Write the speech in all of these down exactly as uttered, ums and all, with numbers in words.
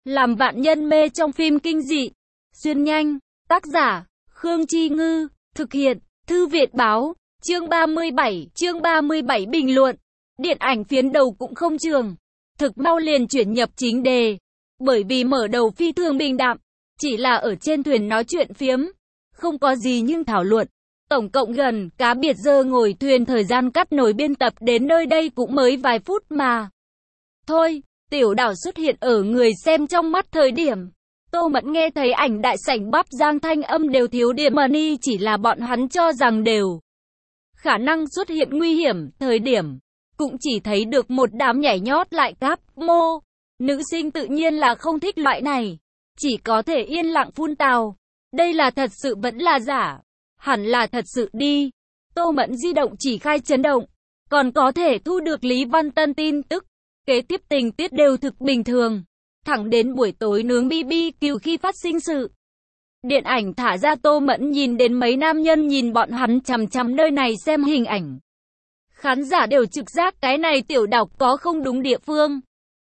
Làm vạn nhân mê trong phim kinh dị. Xuyên nhanh. Tác giả, Khương Chi Ngư. Thực hiện, Thư Việt Báo. Chương ba mươi bảy. Chương ba mươi bảy bình luận. Điện ảnh phiến đầu cũng không trường. Thực mau liền chuyển nhập chính đề. Bởi vì mở đầu phi thường bình đạm. Chỉ là ở trên thuyền nói chuyện phiếm. Không có gì nhưng thảo luận. Tổng cộng gần, cá biệt giờ ngồi thuyền thời gian cắt nối biên tập đến nơi đây cũng mới vài phút mà. Thôi, tiểu đảo xuất hiện ở người xem trong mắt thời điểm. Tô Mẫn nghe thấy ảnh đại sảnh bắp giang thanh âm đều thiếu điểm money chỉ là bọn hắn cho rằng đều. Khả năng xuất hiện nguy hiểm, thời điểm. Cũng chỉ thấy được một đám nhảy nhót lại cáp, mô. Nữ sinh tự nhiên là không thích loại này. Chỉ có thể yên lặng phun tào. Đây là thật sự vẫn là giả. Hẳn là thật sự đi. Tô Mẫn di động chỉ khai chấn động. Còn có thể thu được Lý Văn Tân tin tức. Kế tiếp tình tiết đều thực bình thường. Thẳng đến buổi tối nướng bi bi kiu khi phát sinh sự. Điện ảnh thả ra Tô Mẫn nhìn đến mấy nam nhân nhìn bọn hắn chằm chằm nơi này xem hình ảnh. Khán giả đều trực giác cái này tiểu đảo có không đúng địa phương.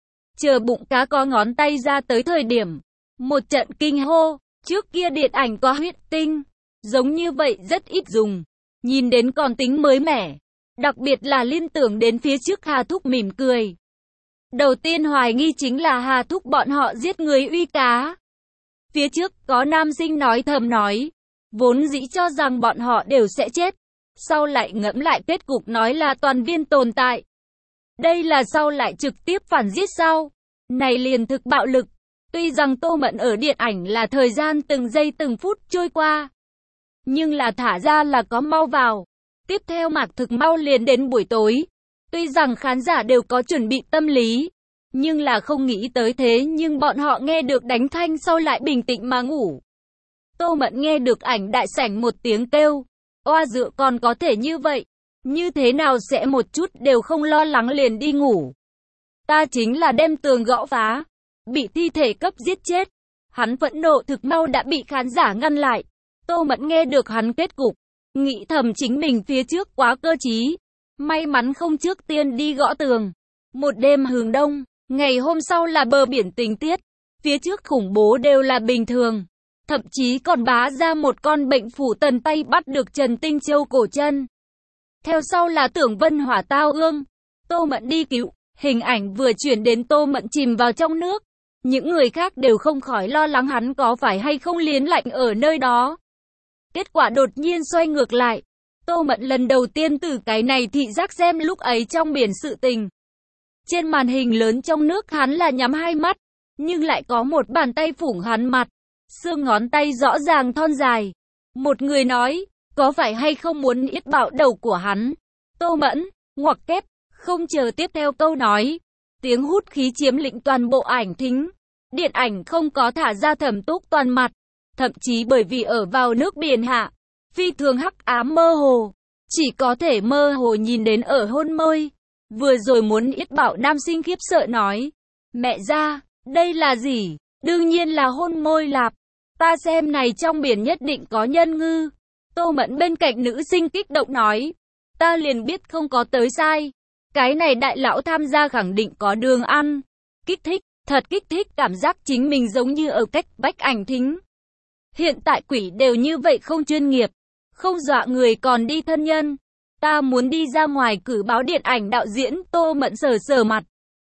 Chờ bụng cá có ngón tay ra tới thời điểm. Một trận kinh hô. Trước kia điện ảnh có huyết tinh. Giống như vậy rất ít dùng. Nhìn đến còn tính mới mẻ. Đặc biệt là liên tưởng đến phía trước Hà Thúc mỉm cười. Đầu tiên hoài nghi chính là Hà Thúc bọn họ giết người uy cá. Phía trước có nam sinh nói thầm nói. Vốn dĩ cho rằng bọn họ đều sẽ chết. Sau lại ngẫm lại kết cục nói là toàn viên tồn tại. Đây là sau lại trực tiếp phản giết sau. Này liền thực bạo lực. Tuy rằng Tô Mẫn ở điện ảnh là thời gian từng giây từng phút trôi qua. Nhưng là thả ra là có mau vào. Tiếp theo mạc thực mau liền đến buổi tối. Tuy rằng khán giả đều có chuẩn bị tâm lý. Nhưng là không nghĩ tới thế nhưng bọn họ nghe được đánh thanh sau lại bình tĩnh mà ngủ. Tô Mẫn nghe được ảnh đại sảnh một tiếng kêu. Oa dựa còn có thể như vậy. Như thế nào sẽ một chút đều không lo lắng liền đi ngủ. Ta chính là đem tường gõ phá. Bị thi thể cấp giết chết. Hắn phẫn nộ thực mau đã bị khán giả ngăn lại. Tô Mẫn nghe được hắn kết cục. Nghĩ thầm chính mình phía trước quá cơ trí. May mắn không trước tiên đi gõ tường. Một đêm hướng đông. Ngày hôm sau là bờ biển tình tiết. Phía trước khủng bố đều là bình thường. Thậm chí còn bá ra một con bệnh phủ tần tay bắt được Trần Tinh Châu cổ chân. Theo sau là Tưởng Vân hỏa tao ương. Tô Mẫn đi cứu. Hình ảnh vừa chuyển đến Tô Mẫn chìm vào trong nước. Những người khác đều không khỏi lo lắng hắn có phải hay không liến lạnh ở nơi đó. Kết quả đột nhiên xoay ngược lại. Tô Mẫn lần đầu tiên từ cái này thị giác xem lúc ấy trong biển sự tình. Trên màn hình lớn trong nước hắn là nhắm hai mắt. Nhưng lại có một bàn tay phủng hắn mặt. Xương ngón tay rõ ràng thon dài. Một người nói, có phải hay không muốn yết bạo đầu của hắn. Tô Mẫn, ngoặc kép, không chờ tiếp theo câu nói. Tiếng hút khí chiếm lĩnh toàn bộ ảnh thính. Điện ảnh không có thả ra Thẩm Túc toàn mặt. Thậm chí bởi vì ở vào nước biển hạ. Phi thường hắc ám mơ hồ. Chỉ có thể mơ hồ nhìn đến ở hôn môi. Vừa rồi muốn yết bảo nam sinh khiếp sợ nói. Mẹ ra, đây là gì? Đương nhiên là hôn môi lạp. Ta xem này trong biển nhất định có nhân ngư. Tô Mẫn bên cạnh nữ sinh kích động nói. Ta liền biết không có tới sai. Cái này đại lão tham gia khẳng định có đường ăn. Kích thích, thật kích thích cảm giác chính mình giống như ở cách bách ảnh thính. Hiện tại quỷ đều như vậy không chuyên nghiệp. Không dọa người còn đi thân nhân. Ta muốn đi ra ngoài cử báo điện ảnh đạo diễn. Tô Mẫn sờ sờ mặt.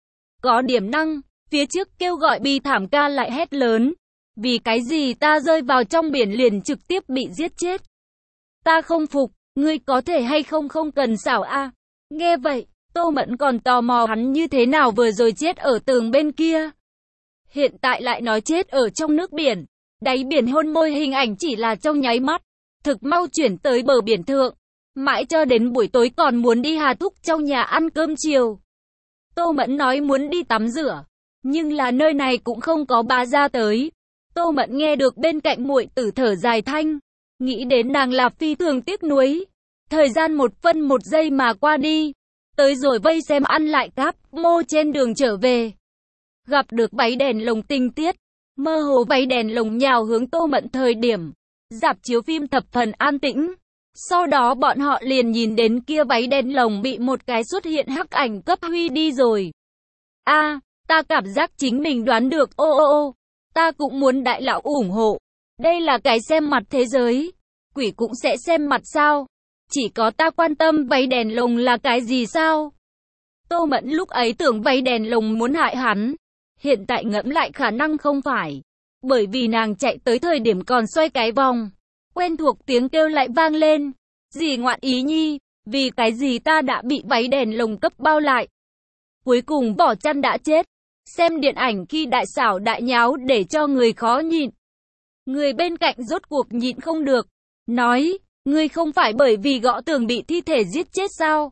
Có điểm năng. Phía trước kêu gọi bi thảm ca lại hét lớn. Vì cái gì ta rơi vào trong biển liền trực tiếp bị giết chết. Ta không phục. Ngươi có thể hay không không cần xảo a. Nghe vậy. Tô Mẫn còn tò mò hắn như thế nào vừa rồi chết ở tường bên kia. Hiện tại lại nói chết ở trong nước biển. Đáy biển hôn môi hình ảnh chỉ là trong nháy mắt. Thực mau chuyển tới bờ biển thượng. Mãi cho đến buổi tối còn muốn đi Hà Thúc trong nhà ăn cơm chiều. Tô Mẫn nói muốn đi tắm rửa. Nhưng là nơi này cũng không có bà ra tới. Tô Mẫn nghe được bên cạnh muội tử thở dài thanh. Nghĩ đến nàng là phi thường tiếc nuối. Thời gian một phân một giây mà qua đi. Tới rồi vây xem ăn lại cáp, mô trên đường trở về. Gặp được váy đèn lồng tinh tiết. Mơ hồ váy đèn lồng nhào hướng Tô Mẫn thời điểm. Rạp chiếu phim thập phần an tĩnh. Sau đó bọn họ liền nhìn đến kia váy đèn lồng bị một cái xuất hiện hắc ảnh cấp huy đi rồi. A, Ta cảm giác chính mình đoán được, ô ô ô, ta cũng muốn đại lão ủng hộ. Đây là cái xem mặt thế giới. Quỷ cũng sẽ xem mặt sao? Chỉ có ta quan tâm váy đèn lồng là cái gì sao? Tô Mẫn lúc ấy tưởng váy đèn lồng muốn hại hắn. Hiện tại ngẫm lại khả năng không phải. Bởi vì nàng chạy tới thời điểm còn xoay cái vòng. Quen thuộc tiếng kêu lại vang lên. Gì ngoạn ý nhi? Vì cái gì ta đã bị váy đèn lồng cấp bao lại? Cuối cùng vỏ chăn đã chết. Xem điện ảnh khi đại xảo đại nháo để cho người khó nhịn. Người bên cạnh rốt cuộc nhịn không được. Nói, ngươi không phải bởi vì gõ tường bị thi thể giết chết sao?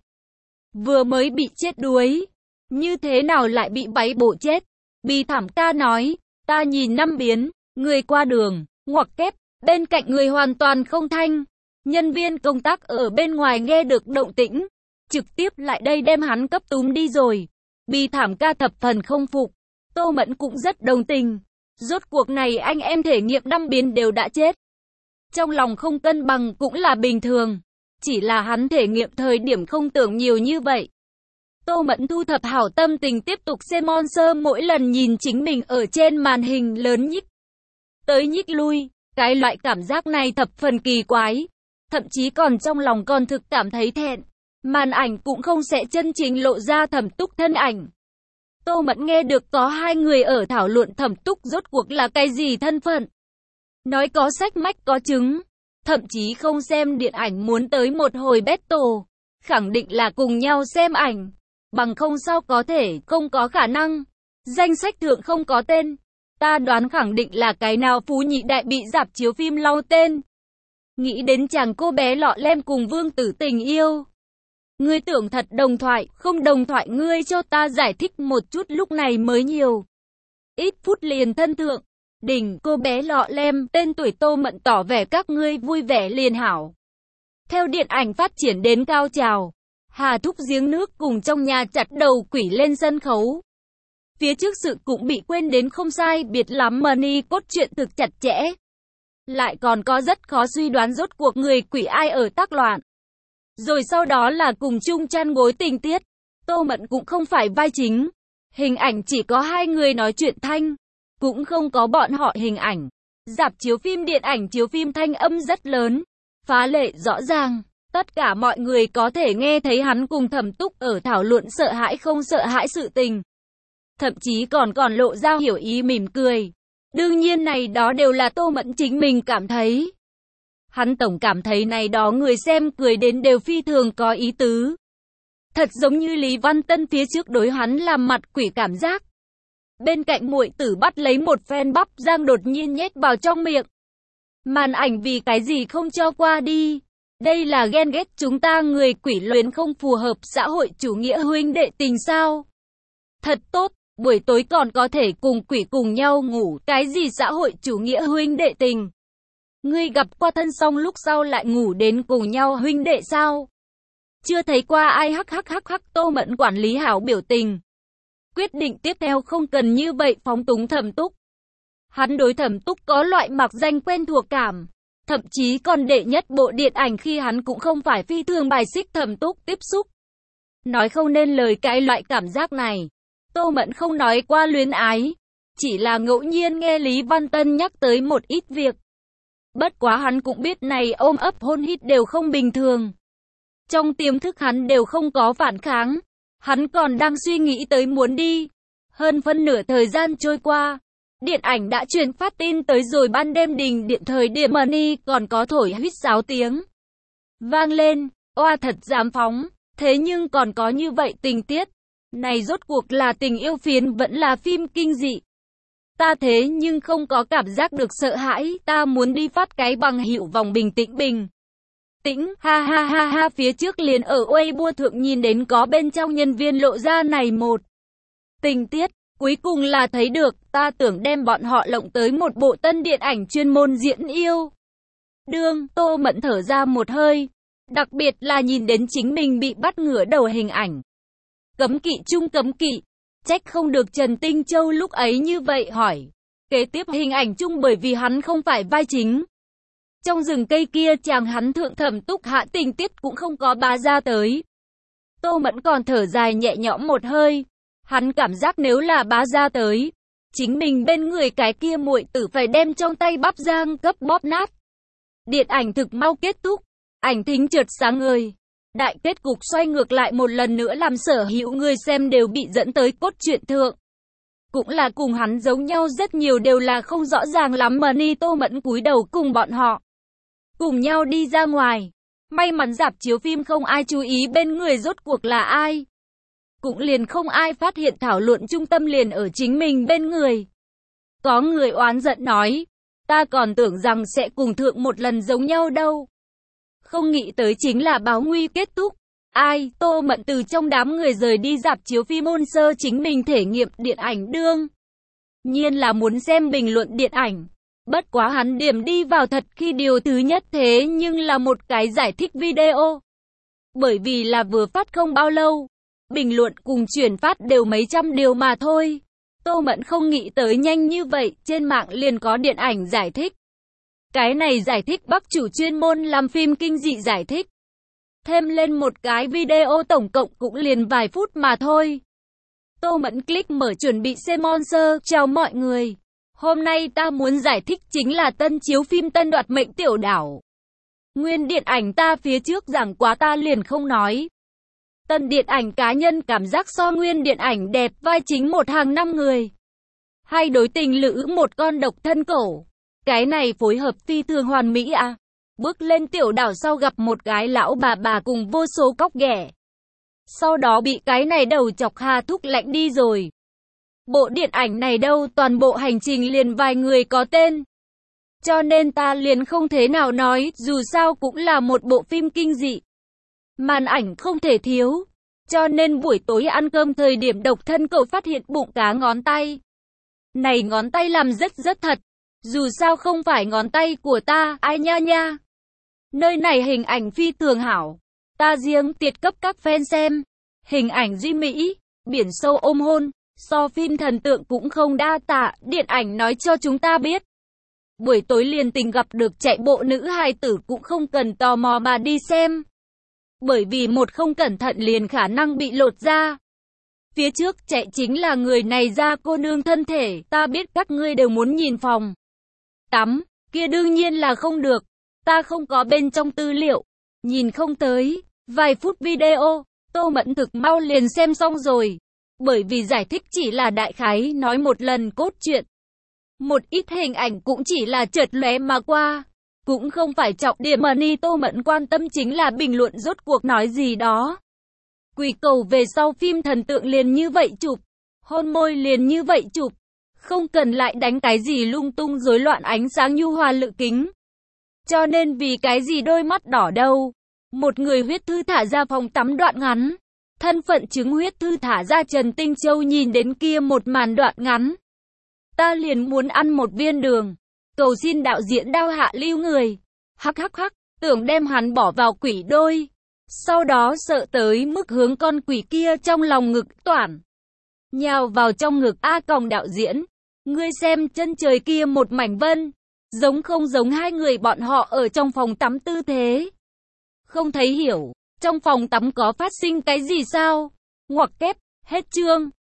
Vừa mới bị chết đuối. Như thế nào lại bị váy bộ chết? Bi thảm ca nói, ta nhìn năm biến, người qua đường, ngoặc kép, bên cạnh người hoàn toàn không thanh. Nhân viên công tác ở bên ngoài nghe được động tĩnh, trực tiếp lại đây đem hắn cấp túm đi rồi. Bi thảm ca thập phần không phục, Tô Mẫn cũng rất đồng tình. Rốt cuộc này anh em thể nghiệm năm biến đều đã chết. Trong lòng không cân bằng cũng là bình thường, chỉ là hắn thể nghiệm thời điểm không tưởng nhiều như vậy. Tô Mẫn thu thập hảo tâm tình tiếp tục xem Monster, mỗi lần nhìn chính mình ở trên màn hình lớn nhích tới nhích lui, cái loại cảm giác này thập phần kỳ quái, thậm chí còn trong lòng còn thực cảm thấy thẹn. Màn ảnh cũng không sẽ chân chính lộ ra Thẩm Túc thân ảnh. Tô Mẫn nghe được có hai người ở thảo luận Thẩm Túc rốt cuộc là cái gì thân phận. Nói có sách mách có chứng, thậm chí không xem điện ảnh muốn tới một hồi battle, khẳng định là cùng nhau xem ảnh. Bằng không sao có thể, không có khả năng. Danh sách thượng không có tên. Ta đoán khẳng định là cái nào phú nhị đại bị rạp chiếu phim lau tên. Nghĩ đến chàng cô bé lọ lem cùng vương tử tình yêu. Ngươi tưởng thật đồng thoại, không đồng thoại ngươi cho ta giải thích một chút, lúc này mới nhiều. Ít phút liền thân thượng. Đỉnh cô bé lọ lem, tên tuổi Tô Mẫn tỏ vẻ các ngươi vui vẻ liền hảo. Theo điện ảnh phát triển đến cao trào, Hà Thúc giếng nước cùng trong nhà chặt đầu quỷ lên sân khấu. Phía trước sự cũng bị quên đến không sai biệt lắm, money cốt truyện thực chặt chẽ. Lại còn có rất khó suy đoán rốt cuộc người quỷ ai ở tác loạn. Rồi sau đó là cùng chung chăn gối tình tiết. Tô Mẫn cũng không phải vai chính. Hình ảnh chỉ có hai người nói chuyện thanh. Cũng không có bọn họ hình ảnh. Rạp chiếu phim điện ảnh chiếu phim thanh âm rất lớn. Phá lệ rõ ràng. Tất cả mọi người có thể nghe thấy hắn cùng Thẩm Túc ở thảo luận sợ hãi không sợ hãi sự tình. Thậm chí còn còn lộ ra hiểu ý mỉm cười. Đương nhiên này đó đều là Tô Mẫn chính mình cảm thấy. Hắn tổng cảm thấy này đó người xem cười đến đều phi thường có ý tứ. Thật giống như Lý Văn Tân phía trước đối hắn làm mặt quỷ cảm giác. Bên cạnh muội tử bắt lấy một phen bắp rang đột nhiên nhét vào trong miệng. Màn ảnh vì cái gì không cho qua đi. Đây là ghen ghét chúng ta người quỷ luyến không phù hợp xã hội chủ nghĩa huynh đệ tình sao. Thật tốt, buổi tối còn có thể cùng quỷ cùng nhau ngủ, cái gì xã hội chủ nghĩa huynh đệ tình. Ngươi gặp qua thân xong lúc sau lại ngủ đến cùng nhau huynh đệ sao? Chưa thấy qua ai hắc hắc hắc hắc. Tô Mẫn quản lý hảo biểu tình. Quyết định tiếp theo không cần như vậy phóng túng Thẩm Túc. Hắn đối Thẩm Túc có loại mặc danh quen thuộc cảm. Thậm chí còn đệ nhất bộ điện ảnh khi hắn cũng không phải phi thường bài xích Thẩm Túc tiếp xúc. Nói không nên lời cái loại cảm giác này. Tô Mẫn không nói qua luyến ái. Chỉ là ngẫu nhiên nghe Lý Văn Tân nhắc tới một ít việc. Bất quá hắn cũng biết này ôm ấp hôn hít đều không bình thường. Trong tiềm thức hắn đều không có phản kháng. Hắn còn đang suy nghĩ tới muốn đi. Hơn phân nửa thời gian trôi qua. Điện ảnh đã truyền phát tin tới rồi, ban đêm đình điện thời điểm money còn có thổi huýt sáo tiếng vang lên. Oa thật dám phóng. Thế nhưng còn có như vậy tình tiết. Này rốt cuộc là tình yêu phiến vẫn là phim kinh dị. Ta thế nhưng không có cảm giác được sợ hãi. Ta muốn đi phát cái bằng hiệu vòng bình tĩnh bình tĩnh. Ha ha ha ha. Phía trước liền ở Weibo thượng nhìn đến có bên trong nhân viên lộ ra này một tình tiết. Cuối cùng là thấy được. Ta tưởng đem bọn họ lộng tới một bộ tân điện ảnh chuyên môn diễn yêu đương. Tô Mẫn thở ra một hơi. Đặc biệt là nhìn đến chính mình bị bắt ngửa đầu hình ảnh. Cấm kỵ chung cấm kỵ. Trách không được Trần Tinh Châu lúc ấy như vậy hỏi. Kế tiếp hình ảnh chung bởi vì hắn không phải vai chính. Trong rừng cây kia chàng hắn thượng Thẩm Túc hạ tình tiết cũng không có bá ra tới. Tô Mẫn còn thở dài nhẹ nhõm một hơi. Hắn cảm giác nếu là bá gia tới, chính mình bên người cái kia muội tử phải đem trong tay bắp rang cấp bóp nát. Điện ảnh thực mau kết thúc, ảnh thính trượt sáng ngời. Đại kết cục xoay ngược lại một lần nữa làm sở hữu người xem đều bị dẫn tới cốt truyện thượng. Cũng là cùng hắn giống nhau rất nhiều đều là không rõ ràng lắm mà Ni Tô Mẫn cúi đầu cùng bọn họ. Cùng nhau đi ra ngoài. May mắn rạp chiếu phim không ai chú ý bên người rốt cuộc là ai. Cũng liền không ai phát hiện thảo luận trung tâm liền ở chính mình bên người. Có người oán giận nói, ta còn tưởng rằng sẽ cùng thượng một lần giống nhau đâu. Không nghĩ tới chính là báo nguy kết thúc. Ai, Tô Mẫn từ trong đám người rời đi rạp chiếu phim ôn sơ chính mình thể nghiệm điện ảnh đương. Nhiên là muốn xem bình luận điện ảnh. Bất quá hắn điểm đi vào thật khi điều thứ nhất thế nhưng là một cái giải thích video. Bởi vì là vừa phát không bao lâu. Bình luận cùng chuyển phát đều mấy trăm điều mà thôi. Tô Mẫn không nghĩ tới nhanh như vậy, trên mạng liền có điện ảnh giải thích. Cái này giải thích Bắc chủ chuyên môn làm phim kinh dị giải thích. Thêm lên một cái video tổng cộng cũng liền vài phút mà thôi. Tô Mẫn click mở chuẩn bị xem Monster. Chào mọi người. Hôm nay ta muốn giải thích chính là tân chiếu phim Tân Đoạt Mệnh Tiểu Đảo. Nguyên điện ảnh ta phía trước giảng quá ta liền không nói. Tân điện ảnh cá nhân cảm giác so nguyên điện ảnh đẹp, vai chính một hàng năm người. Hai đối tình lữ một con độc thân cổ. Cái này phối hợp phi thường hoàn mỹ à. Bước lên tiểu đảo sau gặp một cái lão bà bà cùng vô số cóc ghẻ. Sau đó bị cái này đầu chọc Hà Thúc lạnh đi rồi. Bộ điện ảnh này đâu toàn bộ hành trình liền vài người có tên. Cho nên ta liền không thế nào nói, dù sao cũng là một bộ phim kinh dị. Màn ảnh không thể thiếu. Cho nên buổi tối ăn cơm thời điểm độc thân cậu phát hiện bụng cá ngón tay. Này ngón tay làm rất rất thật. Dù sao không phải ngón tay của ta, ai nha nha. Nơi này hình ảnh phi thường hảo. Ta riêng tiệt cấp các fan xem. Hình ảnh duy mỹ, biển sâu ôm hôn. So phim thần tượng cũng không đa tạ, điện ảnh nói cho chúng ta biết. Buổi tối liền tình gặp được chạy bộ nữ hài tử cũng không cần tò mò mà đi xem. Bởi vì một không cẩn thận liền khả năng bị lột da. Phía trước chạy chính là người này ra cô nương thân thể, ta biết các ngươi đều muốn nhìn phòng tắm, kia đương nhiên là không được. Ta không có bên trong tư liệu, nhìn không tới, vài phút video, Tô Mẫn thực mau liền xem xong rồi. Bởi vì giải thích chỉ là đại khái nói một lần cốt truyện. Một ít hình ảnh cũng chỉ là chợt lóe mà qua. Cũng không phải trọng điểm mà Ni Tô Mẫn quan tâm chính là bình luận rốt cuộc nói gì đó. Quỷ cầu về sau phim thần tượng liền như vậy chụp. Hôn môi liền như vậy chụp. Không cần lại đánh cái gì lung tung rối loạn ánh sáng nhu hòa lự kính. Cho nên vì cái gì đôi mắt đỏ đâu. Một người huyết thư thả ra phòng tắm đoạn ngắn. Thân phận chứng huyết thư thả ra Trần Tinh Châu nhìn đến kia một màn đoạn ngắn. Ta liền muốn ăn một viên đường. Cầu xin đạo diễn Đao hạ lưu người. Hắc hắc hắc, tưởng đem hắn bỏ vào quỷ đôi. Sau đó sợ tới mức hướng con quỷ kia trong lòng ngực toản. Nhào vào trong ngực A Còng đạo diễn. Ngươi xem chân trời kia một mảnh vân. Giống không giống hai người bọn họ ở trong phòng tắm tư thế. Không thấy hiểu. Trong phòng tắm có phát sinh cái gì sao? Ngoặc kép, hết chương.